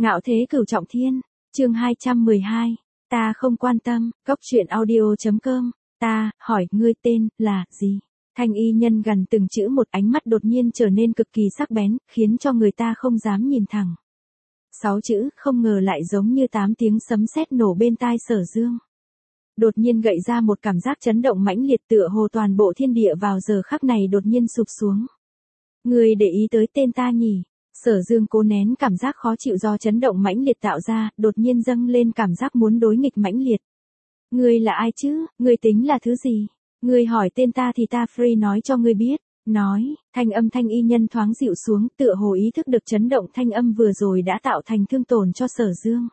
Ngạo thế cửu trọng thiên, chương 212, ta không quan tâm, cốc truyện audio.com, ta, hỏi, ngươi tên, là, gì? Thanh y nhân gần từng chữ một, ánh mắt đột nhiên trở nên cực kỳ sắc bén, khiến cho người ta không dám nhìn thẳng. 6 chữ, không ngờ lại giống như 8 tiếng sấm sét nổ bên tai Sở Dương. Đột nhiên gợi ra một cảm giác chấn động mãnh liệt, tựa hồ toàn bộ thiên địa vào giờ khắc này đột nhiên sụp xuống. Ngươi để ý tới tên ta nhỉ? Sở Dương cố nén cảm giác khó chịu do chấn động mãnh liệt tạo ra, đột nhiên dâng lên cảm giác muốn đối nghịch mãnh liệt. Ngươi là ai chứ, ngươi tính là thứ gì? Ngươi hỏi tên ta thì ta free nói cho ngươi biết. Nói, thanh âm thanh y nhân thoáng dịu xuống, tựa hồ ý thức được chấn động thanh âm vừa rồi đã tạo thành thương tổn cho Sở Dương.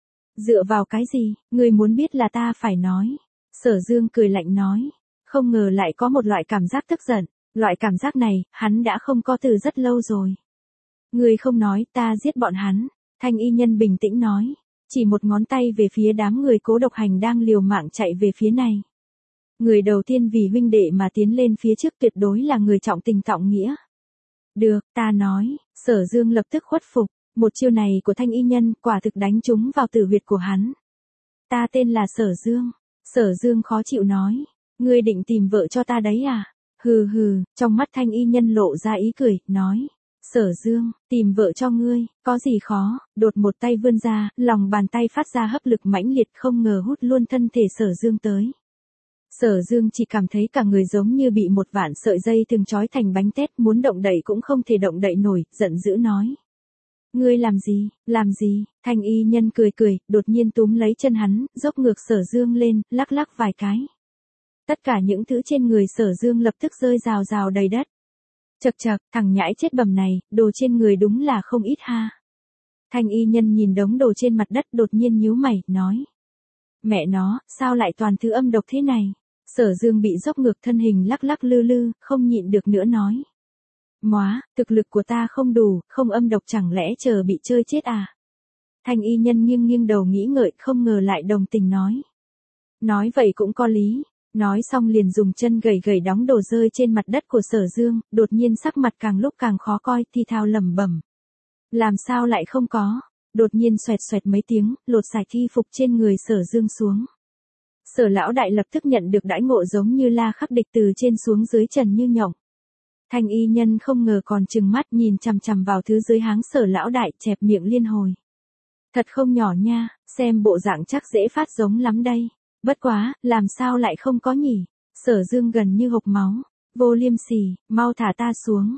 Dựa vào cái gì, ngươi muốn biết là ta phải nói. Sở Dương cười lạnh nói, không ngờ lại có một loại cảm giác tức giận, loại cảm giác này, hắn đã không có từ rất lâu rồi. Ngươi không nói, ta giết bọn hắn. Thanh y nhân bình tĩnh nói, chỉ một ngón tay về phía đám người Cố Độc Hành đang liều mạng chạy về phía này. Người đầu tiên vì huynh đệ mà tiến lên phía trước tuyệt đối là người trọng tình trọng nghĩa. Được, ta nói, Sở Dương lập tức khuất phục, một chiêu này của thanh y nhân quả thực đánh trúng vào tử huyệt của hắn. Ta tên là Sở Dương. Sở Dương khó chịu nói, ngươi định tìm vợ cho ta đấy à? Hừ hừ, trong mắt thanh y nhân lộ ra ý cười, nói. Sở Dương, tìm vợ cho ngươi, có gì khó, đột một tay vươn ra, lòng bàn tay phát ra hấp lực mãnh liệt không ngờ hút luôn thân thể Sở Dương tới. Sở Dương chỉ cảm thấy cả người giống như bị một vạn sợi dây thừng trói thành bánh tét, muốn động đậy cũng không thể động đậy nổi, giận dữ nói. Ngươi làm gì, thanh y nhân cười cười, đột nhiên túm lấy chân hắn, dốc ngược Sở Dương lên, lắc lắc vài cái. Tất cả những thứ trên người Sở Dương lập tức rơi rào rào đầy đất. Chậc chậc, thằng nhãi chết bầm này, đồ trên người đúng là không ít ha. Thanh y nhân nhìn đống đồ trên mặt đất đột nhiên nhíu mày, nói. Mẹ nó, sao lại toàn thứ âm độc thế này? Sở Dương bị dốc ngược thân hình lắc lắc lư lư, không nhịn được nữa nói. Móa, thực lực của ta không đủ, không âm độc chẳng lẽ chờ bị chơi chết à? Thanh y nhân nghiêng nghiêng đầu nghĩ ngợi, không ngờ lại đồng tình nói. Nói vậy cũng có lý. Nói xong liền dùng chân gầy gầy đóng đồ rơi trên mặt đất của Sở Dương, đột nhiên sắc mặt càng lúc càng khó coi, thi thao lẩm bẩm. Làm sao lại không có? Đột nhiên xoẹt xoẹt mấy tiếng, lột sạch y phục trên người Sở Dương xuống. Sở lão đại lập tức nhận được đãi ngộ giống như La Khắc Địch từ trên xuống dưới trần như nhộng. Thanh y nhân không ngờ còn trừng mắt nhìn chằm chằm vào thứ dưới háng Sở lão đại, chẹp miệng liên hồi. Thật không nhỏ nha, xem bộ dạng chắc dễ phát giống lắm đây. Bất quá, làm sao lại không có nhỉ? Sở Dương gần như hộc máu. Vô liêm sỉ, mau thả ta xuống,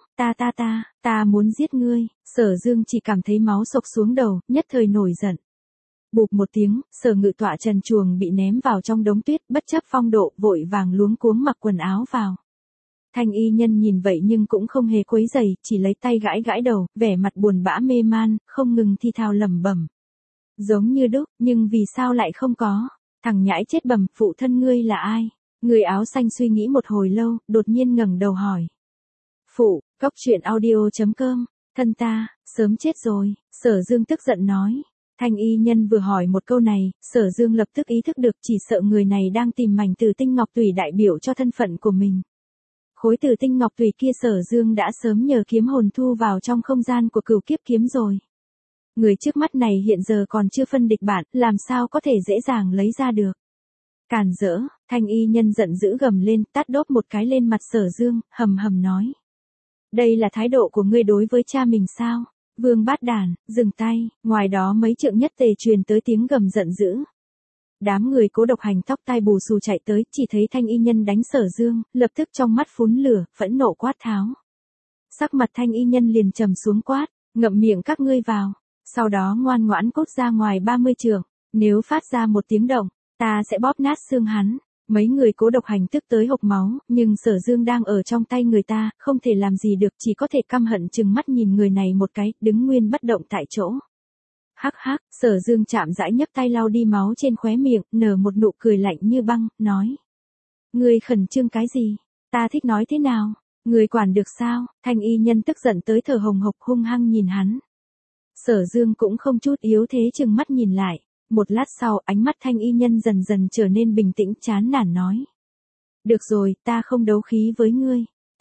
ta muốn giết ngươi. Sở Dương chỉ cảm thấy máu sộc xuống đầu, nhất thời nổi giận. Bụp một tiếng, Sở Ngự tọa trần truồng bị ném vào trong đống tuyết, bất chấp phong độ, vội vàng luống cuống mặc quần áo vào. Thanh y nhân nhìn vậy nhưng cũng không hề quấy rầy, chỉ lấy tay gãi gãi đầu, vẻ mặt buồn bã mê man, không ngừng thi thao lẩm bẩm. Giống như đúc, nhưng vì sao lại không có? Thằng nhãi chết bầm, phụ thân ngươi là ai? Người áo xanh suy nghĩ một hồi lâu, đột nhiên ngẩng đầu hỏi. Phụ, cốc truyện audio.com, thân ta, sớm chết rồi, Sở Dương tức giận nói. Thanh y nhân vừa hỏi một câu này, Sở Dương lập tức ý thức được chỉ sợ người này đang tìm mảnh tử tinh ngọc tùy đại biểu cho thân phận của mình. Khối tử tinh ngọc tùy kia Sở Dương đã sớm nhờ kiếm hồn thu vào trong không gian của Cửu Kiếp kiếm rồi. Người trước mắt này hiện giờ còn chưa phân địch bản, làm sao có thể dễ dàng lấy ra được. Càn rỡ, thanh y nhân giận dữ gầm lên, tát đốp một cái lên mặt Sở Dương, hầm hầm nói. Đây là thái độ của ngươi đối với cha mình sao? Vương bát đàn, dừng tay, ngoài đó mấy trượng nhất tề truyền tới tiếng gầm giận dữ. Đám người Cố Độc Hành tóc tai bù xù chạy tới, chỉ thấy thanh y nhân đánh Sở Dương, lập tức trong mắt phún lửa, phẫn nộ quát tháo. Sắc mặt thanh y nhân liền trầm xuống quát, ngậm miệng các ngươi vào. Sau đó ngoan ngoãn cút ra ngoài 30 trượng, nếu phát ra một tiếng động, ta sẽ bóp nát xương hắn. Mấy người Cố Độc Hành tức tới hộc máu, nhưng Sở Dương đang ở trong tay người ta, không thể làm gì được, chỉ có thể căm hận chừng mắt nhìn người này một cái, đứng nguyên bất động tại chỗ. Hắc hắc, Sở Dương chạm rãi nhấc tay lau đi máu trên khóe miệng, nở một nụ cười lạnh như băng, nói. Ngươi khẩn trương cái gì? Ta thích nói thế nào? Ngươi quản được sao? Thanh y nhân tức giận tới thở hồng hộc hung hăng nhìn hắn. Sở Dương cũng không chút yếu thế chừng mắt nhìn lại, một lát sau ánh mắt thanh y nhân dần dần trở nên bình tĩnh chán nản nói. Được rồi, ta không đấu khí với ngươi,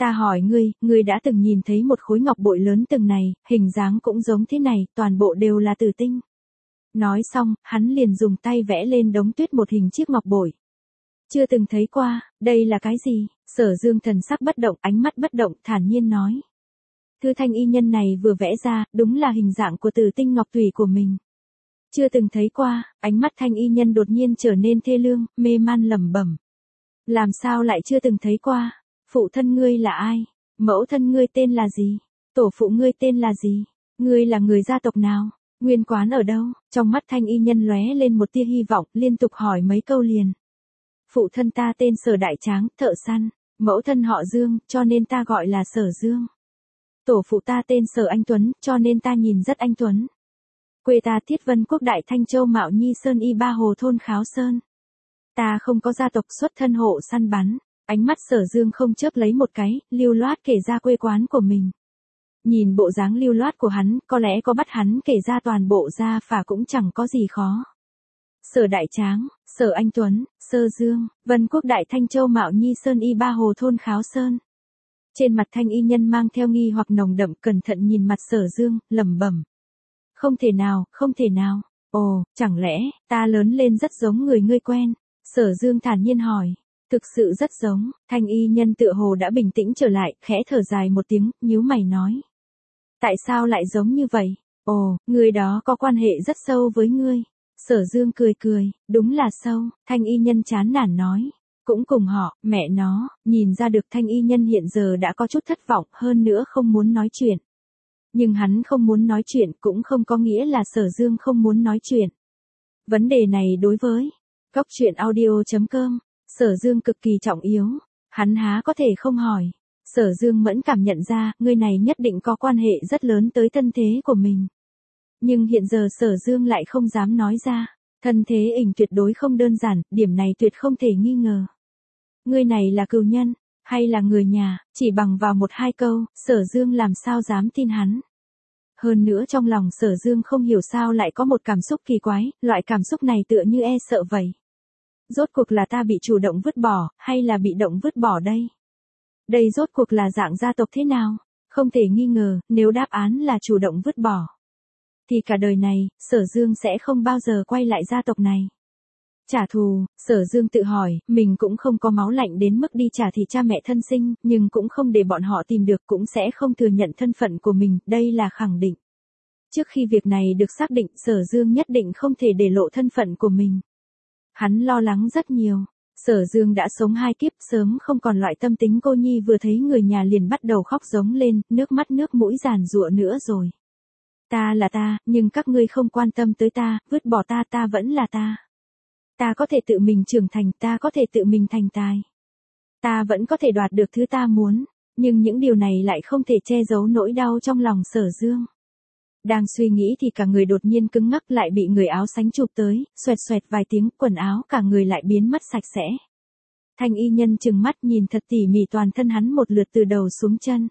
Ta hỏi ngươi đã từng nhìn thấy một khối ngọc bội lớn từng này, hình dáng cũng giống thế này, toàn bộ đều là tử tinh. Nói xong, hắn liền dùng tay vẽ lên đống tuyết một hình chiếc ngọc bội. Chưa từng thấy qua, đây là cái gì? Sở Dương thần sắc bất động, ánh mắt bất động, thản nhiên nói. Thư thanh y nhân này vừa vẽ ra, đúng là hình dạng của tử tinh ngọc thủy của mình. Chưa từng thấy qua, ánh mắt thanh y nhân đột nhiên trở nên thê lương, mê man lẩm bẩm. Làm sao lại chưa từng thấy qua? Phụ thân ngươi là ai? Mẫu thân ngươi tên là gì? Tổ phụ ngươi tên là gì? Ngươi là người gia tộc nào? Nguyên quán ở đâu? Trong mắt thanh y nhân lóe lên một tia hy vọng, liên tục hỏi mấy câu liền. Phụ thân ta tên Sở Đại Tráng, thợ săn. Mẫu thân họ Dương, cho nên ta gọi là Sở Dương. Tổ phụ ta tên Sở Anh Tuấn, cho nên ta nhìn rất anh tuấn. Quê ta Thiết Vân Quốc Đại Thanh Châu Mạo Nhi Sơn Y Ba Hồ thôn Kháo Sơn. Ta không có gia tộc xuất thân hộ săn bắn. Ánh mắt Sở Dương không chớp lấy một cái, lưu loát kể ra quê quán của mình. Nhìn bộ dáng lưu loát của hắn, có lẽ có bắt hắn kể ra toàn bộ gia phả cũng chẳng có gì khó. Sở Đại Tráng, Sở Anh Tuấn, Sơ Dương, Vân Quốc Đại Thanh Châu Mạo Nhi Sơn Y Ba Hồ thôn Kháo Sơn. Trên mặt thanh y nhân mang theo nghi hoặc nồng đậm, cẩn thận nhìn mặt Sở Dương, lẩm bẩm. Không thể nào, không thể nào. Ồ, chẳng lẽ, ta lớn lên rất giống người ngươi quen? Sở Dương thản nhiên hỏi. Thực sự rất giống, thanh y nhân tựa hồ đã bình tĩnh trở lại, khẽ thở dài một tiếng, nhíu mày nói. Tại sao lại giống như vậy? Ồ, người đó có quan hệ rất sâu với ngươi. Sở Dương cười cười, đúng là sâu, thanh y nhân chán nản nói. Cũng cùng họ, mẹ nó, nhìn ra được thanh y nhân hiện giờ đã có chút thất vọng, hơn nữa không muốn nói chuyện. Nhưng hắn không muốn nói chuyện cũng không có nghĩa là Sở Dương không muốn nói chuyện. Vấn đề này đối với Cóc Truyện Audio.com, Sở Dương cực kỳ trọng yếu, hắn há có thể không hỏi. Sở Dương mẫn cảm nhận ra, người này nhất định có quan hệ rất lớn tới thân thế của mình. Nhưng hiện giờ Sở Dương lại không dám nói ra, thân thế ình tuyệt đối không đơn giản, điểm này tuyệt không thể nghi ngờ. Người này là cừu nhân, hay là người nhà, chỉ bằng vào một hai câu, Sở Dương làm sao dám tin hắn. Hơn nữa trong lòng Sở Dương không hiểu sao lại có một cảm xúc kỳ quái, loại cảm xúc này tựa như e sợ vậy. Rốt cuộc là ta bị chủ động vứt bỏ, hay là bị động vứt bỏ đây? Đây rốt cuộc là dạng gia tộc thế nào? Không thể nghi ngờ, nếu đáp án là chủ động vứt bỏ, thì cả đời này, Sở Dương sẽ không bao giờ quay lại gia tộc này. Trả thù, Sở Dương tự hỏi, mình cũng không có máu lạnh đến mức đi trả thù cha mẹ thân sinh, nhưng cũng không để bọn họ tìm được, cũng sẽ không thừa nhận thân phận của mình, đây là khẳng định. Trước khi việc này được xác định, Sở Dương nhất định không thể để lộ thân phận của mình. Hắn lo lắng rất nhiều. Sở Dương đã sống 2 kiếp, sớm không còn loại tâm tính cô nhi vừa thấy người nhà liền bắt đầu khóc giống lên, nước mắt nước mũi giàn giụa nữa rồi. Ta là ta, nhưng các ngươi không quan tâm tới ta, vứt bỏ ta, ta vẫn là ta. Ta có thể tự mình trưởng thành, ta có thể tự mình thành tài. Ta vẫn có thể đoạt được thứ ta muốn, nhưng những điều này lại không thể che giấu nỗi đau trong lòng Sở Dương. Đang suy nghĩ thì cả người đột nhiên cứng ngắc, lại bị người áo xanh chụp tới, xoẹt xoẹt vài tiếng, quần áo cả người lại biến mất sạch sẽ. Thanh y nhân trừng mắt nhìn thật tỉ mỉ toàn thân hắn một lượt từ đầu xuống chân.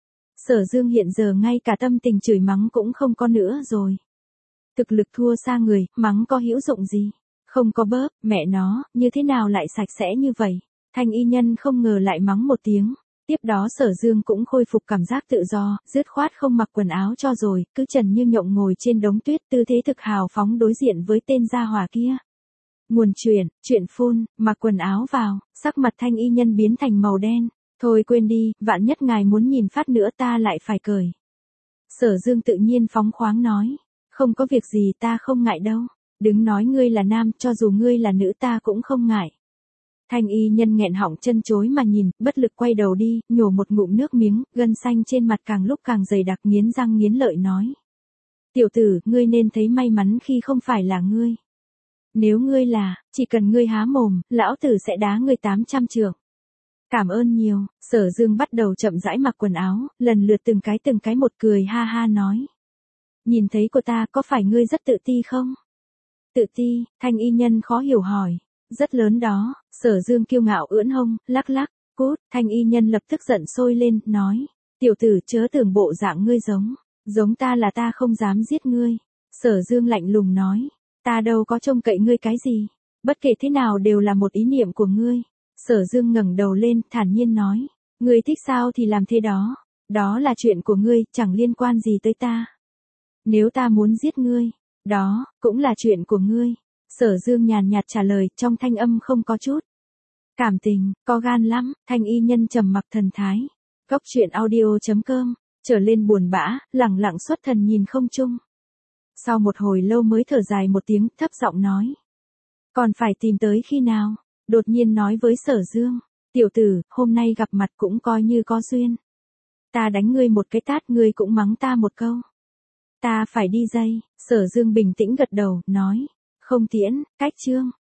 Sở Dương hiện giờ ngay cả tâm tình chửi mắng cũng không có nữa rồi. Thực lực thua xa người, mắng có hữu dụng gì? Không có bớp, mẹ nó, như thế nào lại sạch sẽ như vậy? Thanh y nhân không ngờ lại mắng một tiếng. Tiếp đó Sở Dương cũng khôi phục cảm giác tự do, dứt khoát không mặc quần áo cho rồi, cứ trần như nhộng ngồi trên đống tuyết, tư thế thực hào phóng đối diện với tên gia hỏa kia. Nguồn chuyện phun, mặc quần áo vào, sắc mặt thanh y nhân biến thành màu đen. Thôi quên đi, vạn nhất ngài muốn nhìn phát nữa ta lại phải cởi. Sở Dương tự nhiên phóng khoáng nói, không có việc gì, ta không ngại đâu. Đừng nói ngươi là nam, cho dù ngươi là nữ ta cũng không ngại. Thanh y nhân nghẹn họng chân chối mà nhìn, bất lực quay đầu đi, nhổ một ngụm nước miếng, gân xanh trên mặt càng lúc càng dày đặc, nghiến răng nghiến lợi nói. Tiểu tử, ngươi nên thấy may mắn khi không phải là ngươi. Nếu ngươi là, chỉ cần ngươi há mồm, lão tử sẽ đá ngươi 800 trượng. Cảm ơn nhiều. Sở Dương bắt đầu chậm rãi mặc quần áo, lần lượt từng cái một, cười ha ha nói. Nhìn thấy cô ta, có phải ngươi rất tự ti không? Tự ti, thanh y nhân khó hiểu hỏi. Rất lớn đó. Sở Dương kiêu ngạo ưỡn hông, lắc lắc, cút. Thanh y nhân lập tức giận sôi lên, nói. Tiểu tử, chớ tưởng bộ dạng ngươi giống ta là ta không dám giết ngươi. Sở Dương lạnh lùng nói. Ta đâu có trông cậy ngươi cái gì. Bất kể thế nào đều là một ý niệm của ngươi. Sở Dương ngẩng đầu lên, thản nhiên nói. Ngươi thích sao thì làm thế đó. Đó là chuyện của ngươi, chẳng liên quan gì tới ta. Nếu ta muốn giết ngươi, đó, cũng là chuyện của ngươi. Sở Dương nhàn nhạt trả lời, trong thanh âm không có chút cảm tình, có gan lắm. Thanh y nhân trầm mặc thần thái. Góc truyện audio.com, trở lên buồn bã, lẳng lặng xuất thần nhìn không trung. Sau một hồi lâu mới thở dài một tiếng, thấp giọng nói. Còn phải tìm tới khi nào? Đột nhiên nói với Sở Dương. Tiểu tử, hôm nay gặp mặt cũng coi như có duyên. Ta đánh ngươi một cái tát, ngươi cũng mắng ta một câu. Ta phải đi dây. Sở Dương bình tĩnh gật đầu, nói. Không tiễn, cách chương.